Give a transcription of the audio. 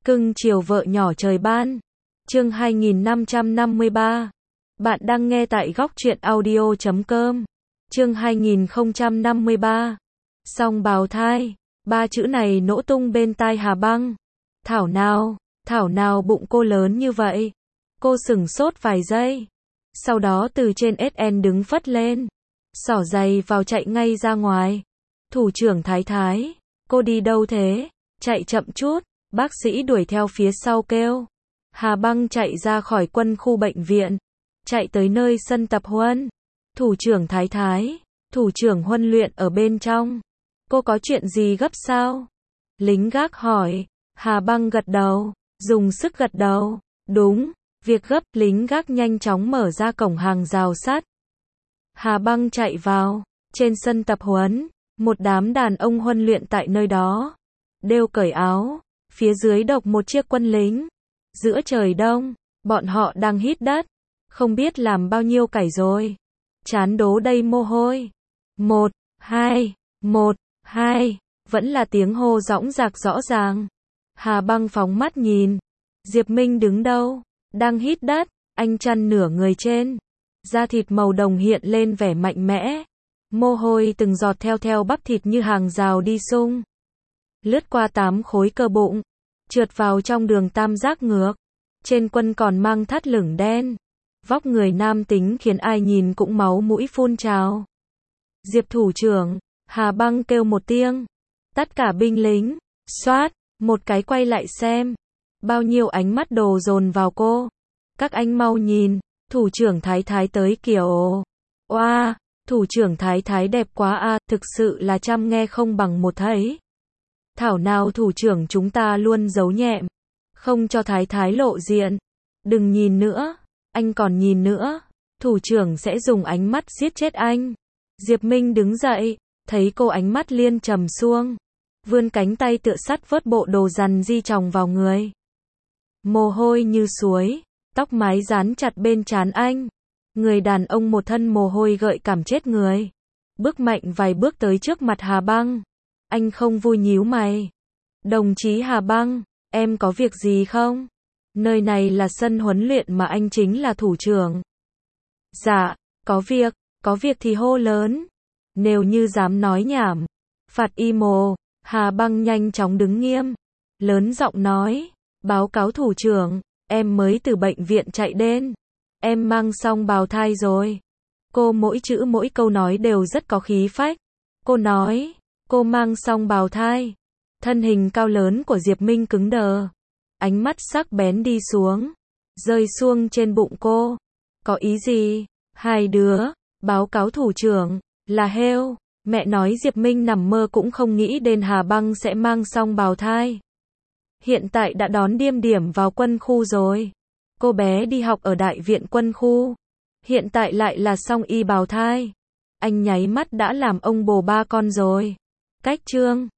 Cưng chiều vợ nhỏ trời ban. Chương 2553. Bạn đang nghe tại góc truyện audio.com. Chương 2053. Song bào thai. Ba chữ này nổ tung bên tai Hà Băng. Thảo nào bụng cô lớn như vậy. Cô sửng sốt vài giây. Sau đó từ trên SN đứng phất lên. Xỏ giày vào chạy ngay ra ngoài. Thủ trưởng Thái, cô đi đâu thế? Chạy chậm chút. Bác sĩ đuổi theo phía sau kêu. Hà Băng chạy ra khỏi quân khu bệnh viện. Chạy tới nơi sân tập huấn. Thủ trưởng Thái, thủ trưởng huấn luyện ở bên trong. Cô có chuyện gì gấp sao? Lính gác hỏi. Hà Băng gật đầu, dùng sức gật đầu. Đúng, việc gấp. Lính gác nhanh chóng mở ra cổng hàng rào sắt. Hà Băng chạy vào. Trên sân tập huấn, một đám đàn ông huấn luyện tại nơi đó. Đều cởi áo. Phía dưới độc một chiếc quân lính. Giữa trời đông, bọn họ đang hít đất. Không biết làm bao nhiêu cày rồi. Chán đố đầy mồ hôi. 1, 2, 1, 2. Vẫn là tiếng hô dõng dạc rõ ràng. Hà Băng phóng mắt nhìn. Diệp Minh đứng đâu? Đang hít đất. Anh chăn nửa người trên. Da thịt màu đồng hiện lên vẻ mạnh mẽ. Mồ hôi từng giọt theo bắp thịt như hàng rào đi sung. Lướt qua 8 khối cơ bụng. Trượt vào trong đường tam giác ngược. Trên quân còn mang thắt lửng đen. Vóc người nam tính khiến ai nhìn cũng máu mũi phun trào. Diệp thủ trưởng. Hà Băng kêu một tiếng. Tất cả binh lính. Xoát. Một cái quay lại xem. Bao nhiêu ánh mắt đồ dồn vào cô. Các anh mau nhìn. Thủ trưởng Thái tới kiểu. Oa. Thủ trưởng Thái đẹp quá a, thực sự là trăm nghe không bằng một thấy. Thảo nào thủ trưởng chúng ta luôn giấu nhẹm. Không cho Thái lộ diện. Đừng nhìn nữa. Anh còn nhìn nữa. Thủ trưởng sẽ dùng ánh mắt giết chết anh. Diệp Minh đứng dậy. Thấy cô ánh mắt liên trầm xuông. Vươn cánh tay tựa sắt vớt bộ đồ rằn di chồng vào người. Mồ hôi như suối. Tóc mái dán chặt bên trán anh. Người đàn ông một thân mồ hôi gợi cảm chết người. Bước mạnh vài bước tới trước mặt Hà Băng. Anh không vui nhíu mày. Đồng chí Hà Băng, em có việc gì không? Nơi này là sân huấn luyện mà anh chính là thủ trưởng. Dạ, có việc thì hô lớn. Nếu như dám nói nhảm, phạt imo. Hà Băng nhanh chóng đứng nghiêm. Lớn giọng nói, báo cáo thủ trưởng, em mới từ bệnh viện chạy đến. Em mang xong bào thai rồi. Cô mỗi chữ mỗi câu nói đều rất có khí phách. Cô nói, cô mang xong bào thai. Thân hình cao lớn của Diệp Minh cứng đờ. Ánh mắt sắc bén đi xuống. Rơi xuống trên bụng cô. Có ý gì? Hai đứa, báo cáo thủ trưởng, là heo. Mẹ nói Diệp Minh nằm mơ cũng không nghĩ đến Hà Băng sẽ mang xong bào thai. Hiện tại đã đón Điềm Điểm vào quân khu rồi. Cô bé đi học ở đại viện quân khu. Hiện tại lại là xong y bào thai. Anh nháy mắt đã làm ông bồ ba con rồi. Cách chương